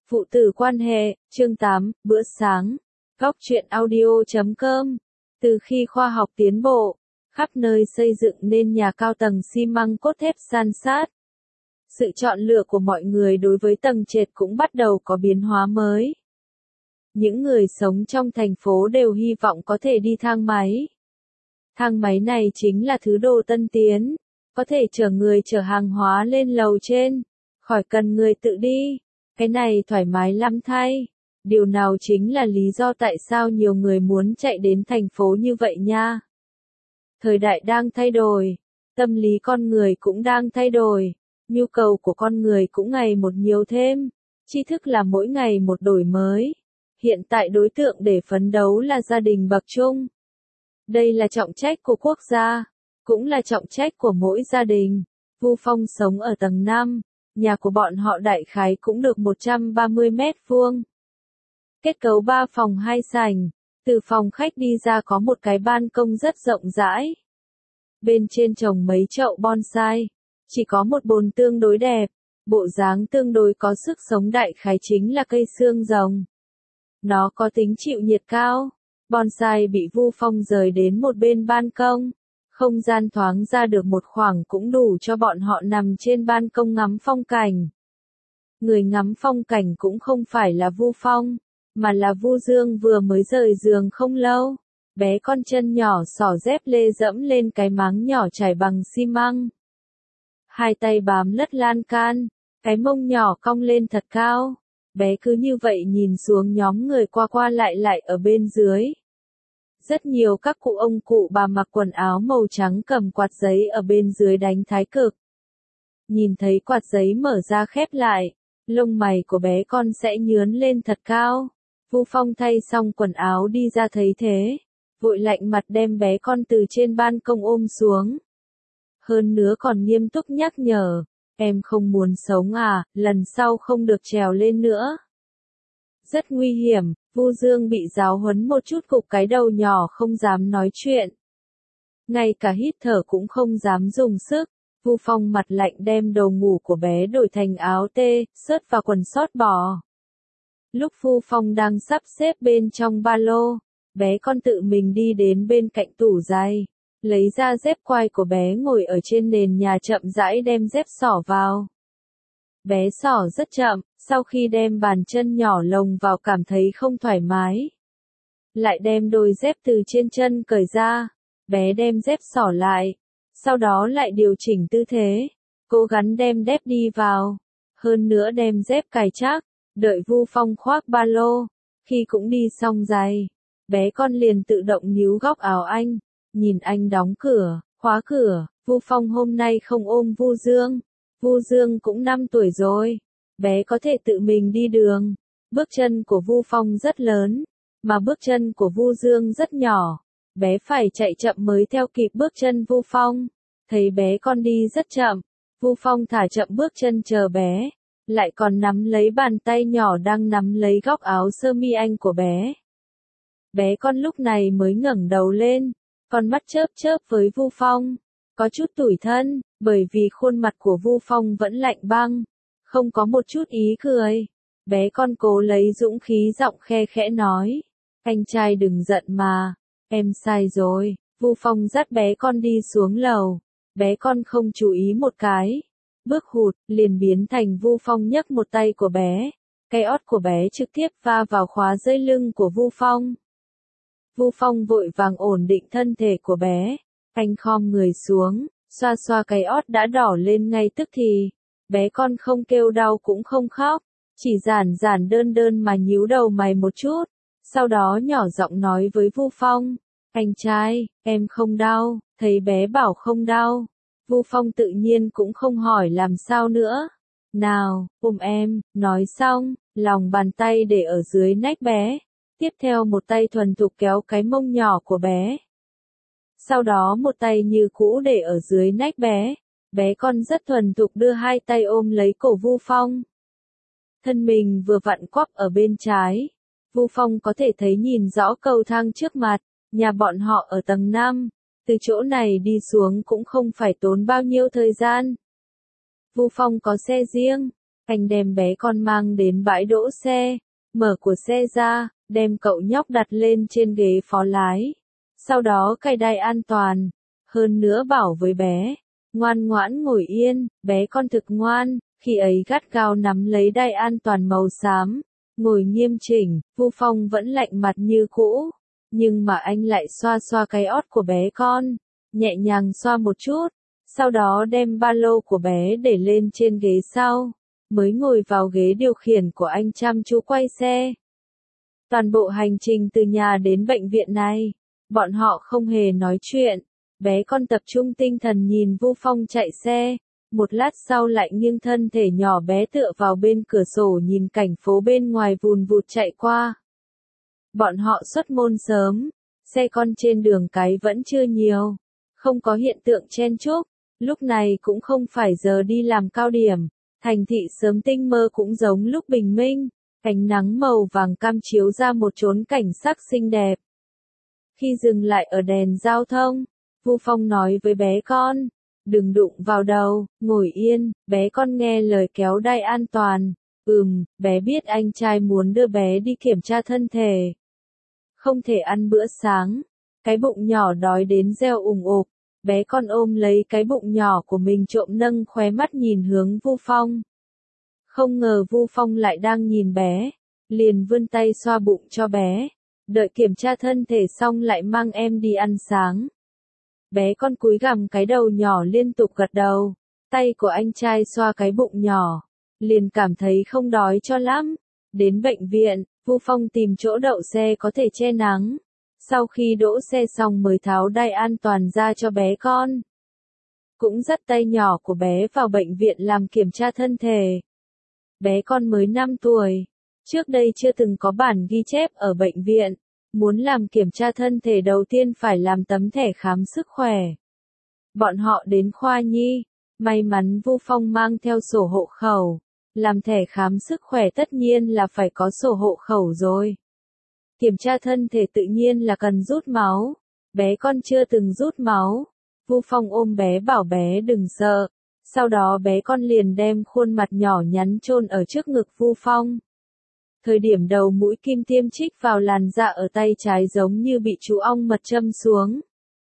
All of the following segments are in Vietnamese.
Phụ tử quan hệ, chương 8, bữa sáng. Góc truyện audio.com. Từ khi khoa học tiến bộ, khắp nơi xây dựng nên nhà cao tầng xi măng cốt thép san sát. Sự chọn lựa của mọi người đối với tầng trệt cũng bắt đầu có biến hóa mới. Những người sống trong thành phố đều hy vọng có thể đi thang máy. Thang máy này chính là thứ đồ tân tiến, có thể chở người chở hàng hóa lên lầu trên, khỏi cần người tự đi. Cái này thoải mái lắm thay. Điều nào chính là lý do tại sao nhiều người muốn chạy đến thành phố như vậy nha. Thời đại đang thay đổi, tâm lý con người cũng đang thay đổi, nhu cầu của con người cũng ngày một nhiều thêm, tri thức là mỗi ngày một đổi mới. Hiện tại đối tượng để phấn đấu là gia đình bậc trung. Đây là trọng trách của quốc gia, cũng là trọng trách của mỗi gia đình. Vu Phong sống ở tầng 5. Nhà của bọn họ đại khái cũng được 130 mét vuông. Kết cấu 3 phòng 2 sảnh, từ phòng khách đi ra có một cái ban công rất rộng rãi. Bên trên trồng mấy chậu bonsai, chỉ có một bồn tương đối đẹp, bộ dáng tương đối có sức sống đại khái chính là cây xương rồng. Nó có tính chịu nhiệt cao, bonsai bị Vu Phong rời đến một bên ban công. Không gian thoáng ra được một khoảng cũng đủ cho bọn họ nằm trên ban công ngắm phong cảnh. Người ngắm phong cảnh cũng không phải là Vu Phong, mà là Vu Dương vừa mới rời giường không lâu. Bé con chân nhỏ xỏ dép lê dẫm lên cái máng nhỏ trải bằng xi măng. Hai tay bám lất lan can, cái mông nhỏ cong lên thật cao. Bé cứ như vậy nhìn xuống nhóm người qua qua lại lại ở bên dưới. Rất nhiều các cụ ông cụ bà mặc quần áo màu trắng cầm quạt giấy ở bên dưới đánh thái cực. Nhìn thấy quạt giấy mở ra khép lại, lông mày của bé con sẽ nhướn lên thật cao. Vu Phong thay xong quần áo đi ra thấy thế, vội lạnh mặt đem bé con từ trên ban công ôm xuống. Hơn nữa còn nghiêm túc nhắc nhở, em không muốn sống à, lần sau không được trèo lên nữa. Rất nguy hiểm, Vu Dương bị giáo huấn một chút cục cái đầu nhỏ không dám nói chuyện. Ngay cả hít thở cũng không dám dùng sức, Vu Phong mặt lạnh đem đồ ngủ của bé đổi thành áo tê, sớt và quần sót bò. Lúc Vu Phong đang sắp xếp bên trong ba lô, bé con tự mình đi đến bên cạnh tủ giày, lấy ra dép quai của bé ngồi ở trên nền nhà chậm rãi đem dép xỏ vào. Bé xỏ rất chậm, sau khi đem bàn chân nhỏ lồng vào cảm thấy không thoải mái. Lại đem đôi dép từ trên chân cởi ra, bé đem dép xỏ lại, sau đó lại điều chỉnh tư thế, cố gắng đem dép đi vào, hơn nữa đem dép cài chắc, đợi Vu Phong khoác ba lô, khi cũng đi xong giày, bé con liền tự động níu góc áo anh, nhìn anh đóng cửa, khóa cửa. Vu Phong hôm nay không ôm Vu Dương. Vu Dương cũng 5 tuổi rồi, bé có thể tự mình đi đường. Bước chân của Vu Phong rất lớn, mà bước chân của Vu Dương rất nhỏ. Bé phải chạy chậm mới theo kịp bước chân Vu Phong. Thấy bé con đi rất chậm, Vu Phong thả chậm bước chân chờ bé, lại còn nắm lấy bàn tay nhỏ đang nắm lấy góc áo sơ mi anh của bé. Bé con lúc này mới ngẩng đầu lên, con mắt chớp chớp với Vu Phong, có chút tủi thân, bởi vì khuôn mặt của Vu Phong vẫn lạnh băng, không có một chút ý cười. Bé con cố lấy dũng khí giọng khe khẽ nói, anh trai đừng giận mà, em sai rồi. Vu Phong dắt bé con đi xuống lầu, bé con không chú ý một cái, bước hụt, liền biến thành Vu Phong nhấc một tay của bé, cái ót của bé trực tiếp va vào khóa dây lưng của Vu Phong. Vu Phong vội vàng ổn định thân thể của bé, anh khom người xuống, xoa xoa cái ót đã đỏ lên ngay tức thì. Bé con không kêu đau cũng không khóc, chỉ giản giản đơn đơn mà nhíu đầu mày một chút, sau đó nhỏ giọng nói với Vu Phong, anh trai, em không đau. Thấy bé bảo không đau, Vu Phong tự nhiên cũng không hỏi làm sao nữa. Nào, ôm em, nói xong, lòng bàn tay để ở dưới nách bé, tiếp theo một tay thuần thục kéo cái mông nhỏ của bé. Sau đó một tay như cũ để ở dưới nách bé, bé con rất thuần thục đưa hai tay ôm lấy cổ Vu Phong. Thân mình vừa vặn quắp ở bên trái, Vu Phong có thể thấy nhìn rõ cầu thang trước mặt, nhà bọn họ ở tầng 5, từ chỗ này đi xuống cũng không phải tốn bao nhiêu thời gian. Vu Phong có xe riêng, Anh đem bé con mang đến bãi đỗ xe, mở cửa xe ra, đem cậu nhóc đặt lên trên ghế phó lái. Sau đó cài đai an toàn, hơn nữa bảo với bé, ngoan ngoãn ngồi yên, bé con thực ngoan, khi ấy gắt gao nắm lấy đai an toàn màu xám, ngồi nghiêm chỉnh, Vu Phong vẫn lạnh mặt như cũ, nhưng mà anh lại xoa xoa cái ót của bé con, nhẹ nhàng xoa một chút, sau đó đem ba lô của bé để lên trên ghế sau, mới ngồi vào ghế điều khiển của anh chăm chú quay xe. Toàn bộ hành trình từ nhà đến bệnh viện này, bọn họ không hề nói chuyện, bé con tập trung tinh thần nhìn Vu Phong chạy xe, một lát sau lại nghiêng thân thể nhỏ bé tựa vào bên cửa sổ nhìn cảnh phố bên ngoài vùn vụt chạy qua. Bọn họ xuất môn sớm, xe con trên đường cái vẫn chưa nhiều, không có hiện tượng chen chúc, lúc này cũng không phải giờ đi làm cao điểm, thành thị sớm tinh mơ cũng giống lúc bình minh, ánh nắng màu vàng cam chiếu ra một chốn cảnh sắc xinh đẹp. Khi dừng lại ở đèn giao thông, Vu Phong nói với bé con, đừng đụng vào đầu, ngồi yên, bé con nghe lời kéo đai an toàn, bé biết anh trai muốn đưa bé đi kiểm tra thân thể. Không thể ăn bữa sáng, cái bụng nhỏ đói đến reo ùng ục, bé con ôm lấy cái bụng nhỏ của mình trộm nâng khóe mắt nhìn hướng Vu Phong. Không ngờ Vu Phong lại đang nhìn bé, liền vươn tay xoa bụng cho bé, đợi kiểm tra thân thể xong lại mang em đi ăn sáng. Bé con cúi gằm cái đầu nhỏ liên tục gật đầu, tay của anh trai xoa cái bụng nhỏ, liền cảm thấy không đói cho lắm. Đến bệnh viện, Vu Phong tìm chỗ đậu xe có thể che nắng. Sau khi đỗ xe xong mới tháo đai an toàn ra cho bé con. Cũng dắt tay nhỏ của bé vào bệnh viện làm kiểm tra thân thể. Bé con mới 5 tuổi, trước đây chưa từng có bản ghi chép ở bệnh viện. Muốn làm kiểm tra thân thể đầu tiên phải làm tấm thẻ khám sức khỏe. Bọn họ đến khoa nhi, may mắn Vu Phong mang theo sổ hộ khẩu. Làm thẻ khám sức khỏe tất nhiên là phải có sổ hộ khẩu rồi. Kiểm tra thân thể tự nhiên là cần rút máu. Bé con chưa từng rút máu. Vu Phong ôm bé bảo bé đừng sợ. Sau đó bé con liền đem khuôn mặt nhỏ nhắn chôn ở trước ngực Vu Phong. Thời điểm đầu mũi kim tiêm chích vào làn da ở tay trái giống như bị chú ong mật châm xuống.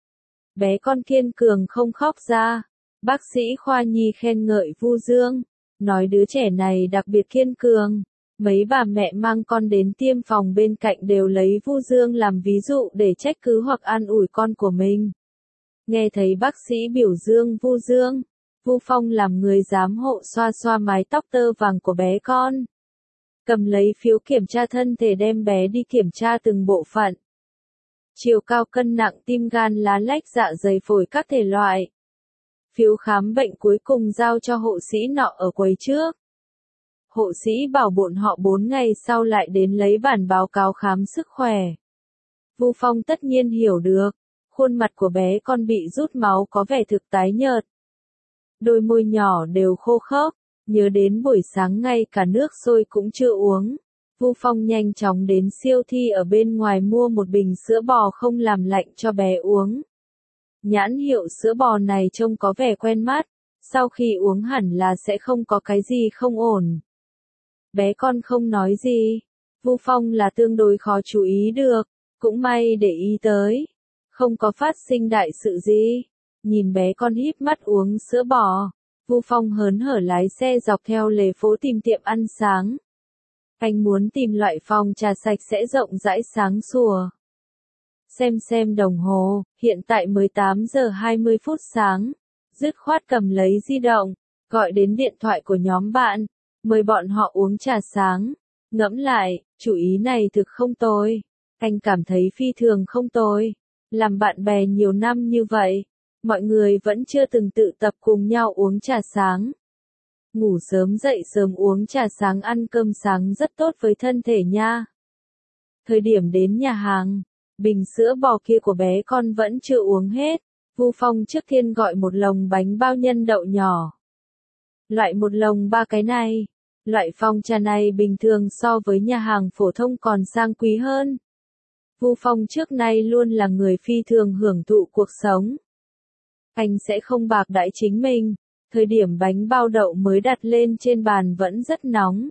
Bé con kiên cường không khóc ra. Bác sĩ khoa nhi khen ngợi Vu Dương, nói đứa trẻ này đặc biệt kiên cường. Mấy bà mẹ mang con đến tiêm phòng bên cạnh đều lấy Vu Dương làm ví dụ để trách cứ hoặc an ủi con của mình. Nghe thấy bác sĩ biểu dương Vu Dương, Vu Phong làm người giám hộ xoa xoa mái tóc tơ vàng của bé con. Cầm lấy phiếu kiểm tra thân thể đem bé đi kiểm tra từng bộ phận. Chiều cao cân nặng tim gan lá lách dạ dày phổi các thể loại. Phiếu khám bệnh cuối cùng giao cho hộ sĩ nọ ở quầy trước. Hộ sĩ bảo bọn họ 4 ngày sau lại đến lấy bản báo cáo khám sức khỏe. Vu Phong tất nhiên hiểu được, khuôn mặt của bé con bị rút máu có vẻ thực tái nhợt. Đôi môi nhỏ đều khô khốc, nhớ đến buổi sáng ngay cả nước sôi cũng chưa uống. Vu Phong nhanh chóng đến siêu thị ở bên ngoài mua một bình sữa bò không làm lạnh cho bé uống. Nhãn hiệu sữa bò này trông có vẻ quen mắt, sau khi uống hẳn là sẽ không có cái gì không ổn. Bé con không nói gì, Vu Phong là tương đối khó chú ý được, cũng may để ý tới, không có phát sinh đại sự gì. Nhìn bé con híp mắt uống sữa bò, Vu Phong hớn hở lái xe dọc theo lề phố tìm tiệm ăn sáng. Anh muốn tìm loại phòng trà sạch sẽ rộng rãi sáng sủa. Xem đồng hồ, hiện tại 18 giờ 20 phút sáng. Dứt khoát cầm lấy di động, gọi đến điện thoại của nhóm bạn, mời bọn họ uống trà sáng. Ngẫm lại, chủ ý này thực không tồi. Anh cảm thấy phi thường không tồi. Làm bạn bè nhiều năm như vậy, mọi người vẫn chưa từng tự tập cùng nhau uống trà sáng. Ngủ sớm dậy sớm uống trà sáng ăn cơm sáng rất tốt với thân thể nha. Thời điểm đến nhà hàng, bình sữa bò kia của bé con vẫn chưa uống hết. Vu Phong trước tiên gọi một lồng bánh bao nhân đậu nhỏ. Loại một lồng 3 cái này. Loại phong trà này bình thường so với nhà hàng phổ thông còn sang quý hơn. Vu Phong trước nay luôn là người phi thường hưởng thụ cuộc sống. Anh sẽ không bạc đãi chính mình. Thời điểm bánh bao đậu mới đặt lên trên bàn vẫn rất nóng.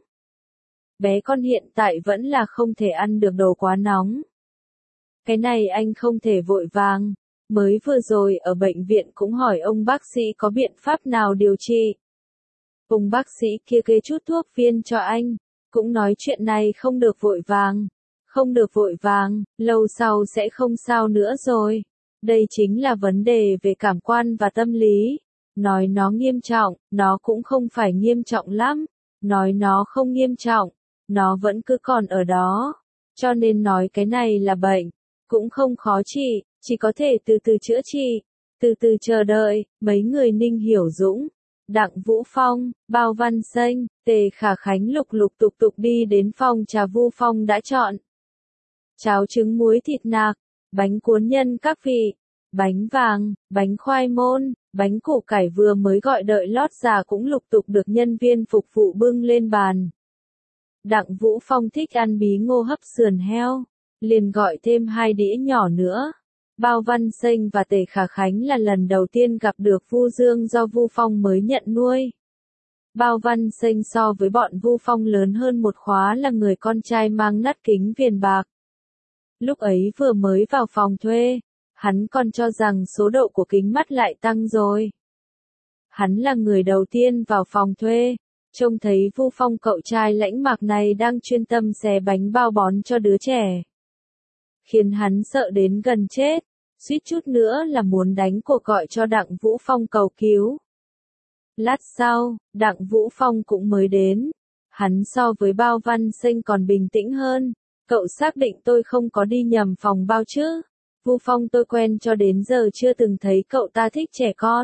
Bé con hiện tại vẫn là không thể ăn được đồ quá nóng. Cái này anh không thể vội vàng. Mới vừa rồi ở bệnh viện cũng hỏi ông bác sĩ có biện pháp nào điều trị. Ông bác sĩ kia kê chút thuốc viên cho anh, cũng nói chuyện này không được vội vàng. Không được vội vàng, lâu sau sẽ không sao nữa rồi. Đây chính là vấn đề về cảm quan và tâm lý. Nói nó nghiêm trọng, nó cũng không phải nghiêm trọng lắm. Nói nó không nghiêm trọng, nó vẫn cứ còn ở đó. Cho nên nói cái này là bệnh, cũng không khó trị, chỉ có thể từ từ chữa trị, từ từ chờ đợi. Mấy người Ninh Hiểu Dũng, Đặng Vũ Phong, Bao Văn Xanh, Tề Khả Khánh lục lục tục tục đi đến phòng trà Vu Phong đã chọn. Cháo trứng muối thịt nạc, bánh cuốn nhân các vị, bánh vàng, bánh khoai môn, bánh củ cải vừa mới gọi đợi lót già cũng lục tục được nhân viên phục vụ bưng lên bàn. Đặng Vũ Phong thích ăn bí ngô hấp sườn heo, liền gọi thêm 2 đĩa nhỏ nữa. Bao Văn Xanh và Tề Khả Khánh là lần đầu tiên gặp được Vu Dương do Vu Phong mới nhận nuôi. Bao Văn Xanh so với bọn Vu Phong lớn hơn một khóa là người con trai mang nắt kính viền bạc. Lúc ấy vừa mới vào phòng thuê, hắn còn cho rằng số độ của kính mắt lại tăng rồi. Hắn là người đầu tiên vào phòng thuê, trông thấy Vu Phong cậu trai lãnh mạc này đang chuyên tâm xé bánh bao bón cho đứa trẻ. Khiến hắn sợ đến gần chết, suýt chút nữa là muốn đánh cuộc gọi cho Đặng Vũ Phong cầu cứu. Lát sau, Đặng Vũ Phong cũng mới đến. Hắn so với Bao Văn Xanh còn bình tĩnh hơn. Cậu xác định tôi không có đi nhầm phòng bao chứ? Vu Phong tôi quen cho đến giờ chưa từng thấy cậu ta thích trẻ con.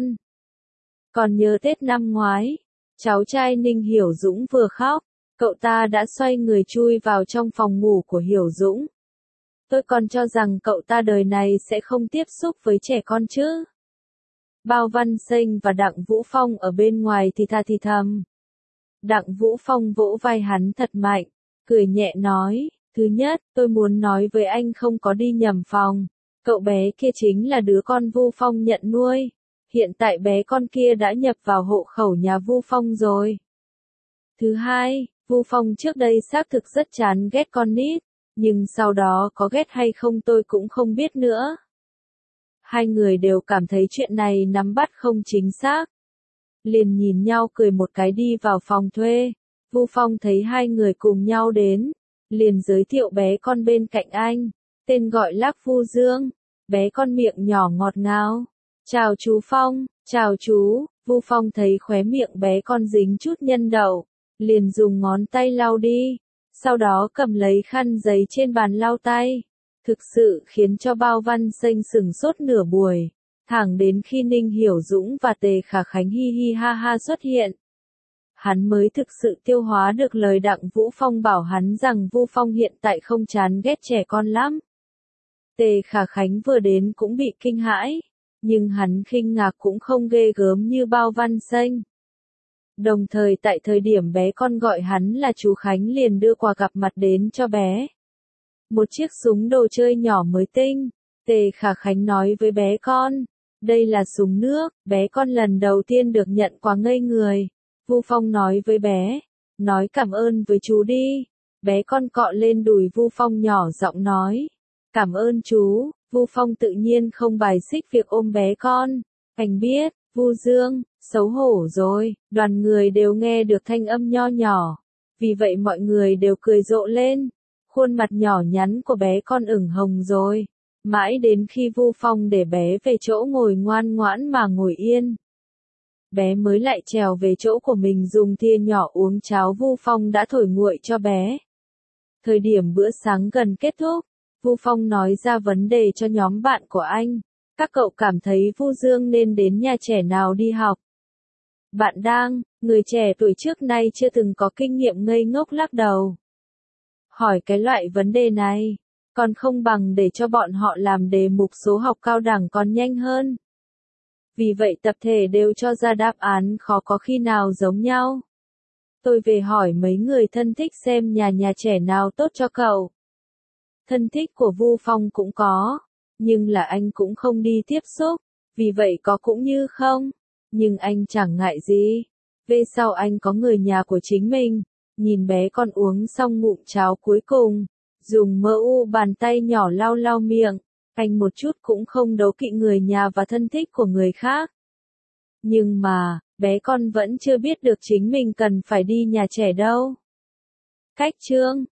Còn nhớ Tết năm ngoái, cháu trai Ninh Hiểu Dũng vừa khóc, cậu ta đã xoay người chui vào trong phòng ngủ của Hiểu Dũng. Tôi còn cho rằng cậu ta đời này sẽ không tiếp xúc với trẻ con chứ. Bao Văn Xanh và Đặng Vũ Phong ở bên ngoài thì tha thì thầm. Đặng Vũ Phong vỗ vai hắn thật mạnh, cười nhẹ nói, thứ nhất, tôi muốn nói với anh không có đi nhầm phòng. Cậu bé kia chính là đứa con Vu Phong nhận nuôi. Hiện tại bé con kia đã nhập vào hộ khẩu nhà Vu Phong rồi. Thứ hai, Vu Phong trước đây xác thực rất chán ghét con nít, nhưng sau đó có ghét hay không tôi cũng không biết nữa. Hai người đều cảm thấy chuyện này nắm bắt không chính xác. Liền nhìn nhau cười một cái đi vào phòng thuê. Vu Phong thấy hai người cùng nhau đến, liền giới thiệu bé con bên cạnh anh, tên gọi Lác Vu Dương. Bé con miệng nhỏ ngọt ngào. Chào chú Phong, chào chú. Vu Phong thấy khóe miệng bé con dính chút nhân đậu, liền dùng ngón tay lau đi, sau đó cầm lấy khăn giấy trên bàn lau tay. Thực sự khiến cho Bao Văn Xanh sửng sốt nửa buổi, thẳng đến khi Ninh Hiểu Dũng và Tề Khả Khánh hi hi ha ha xuất hiện. Hắn mới thực sự tiêu hóa được lời Đặng Vũ Phong bảo hắn rằng Vu Phong hiện tại không chán ghét trẻ con lắm. Tề Khả Khánh vừa đến cũng bị kinh hãi, nhưng hắn kinh ngạc cũng không ghê gớm như Bao Văn Xanh. Đồng thời tại thời điểm bé con gọi hắn là chú Khánh liền đưa quà gặp mặt đến cho bé. Một chiếc súng đồ chơi nhỏ mới tinh. Tề Khả Khánh nói với bé con, đây là súng nước. Bé con lần đầu tiên được nhận quà ngây người. Vu Phong nói với bé, nói cảm ơn với chú đi. Bé con cọ lên đùi Vu Phong nhỏ giọng nói, cảm ơn chú. Vu Phong tự nhiên không bài xích việc ôm bé con. Anh biết, Vu Dương, xấu hổ rồi. Đoàn người đều nghe được thanh âm nho nhỏ. Vì vậy mọi người đều cười rộ lên. Khuôn mặt nhỏ nhắn của bé con ửng hồng rồi. Mãi đến khi Vu Phong để bé về chỗ ngồi ngoan ngoãn mà ngồi yên. Bé mới lại trèo về chỗ của mình dùng thìa nhỏ uống cháo Vu Phong đã thổi nguội cho bé. Thời điểm bữa sáng gần kết thúc, Vu Phong nói ra vấn đề cho nhóm bạn của anh. Các cậu cảm thấy Vu Dương nên đến nhà trẻ nào đi học? Bạn đang, người trẻ tuổi trước nay chưa từng có kinh nghiệm ngây ngốc lắc đầu. Hỏi cái loại vấn đề này, còn không bằng để cho bọn họ làm đề mục số học cao đẳng còn nhanh hơn. Vì vậy tập thể đều cho ra đáp án khó có khi nào giống nhau. Tôi về hỏi mấy người thân thích xem nhà trẻ nào tốt cho cậu. Thân thích của Vu Phong cũng có, nhưng là anh cũng không đi tiếp xúc, vì vậy có cũng như không. Nhưng anh chẳng ngại gì. Về sau anh có người nhà của chính mình, nhìn bé con uống xong ngụm cháo cuối cùng, dùng mỡ u bàn tay nhỏ lau lau miệng, anh một chút cũng không đố kỵ người nhà và thân thích của người khác. Nhưng mà, bé con vẫn chưa biết được chính mình cần phải đi nhà trẻ đâu. Cách chương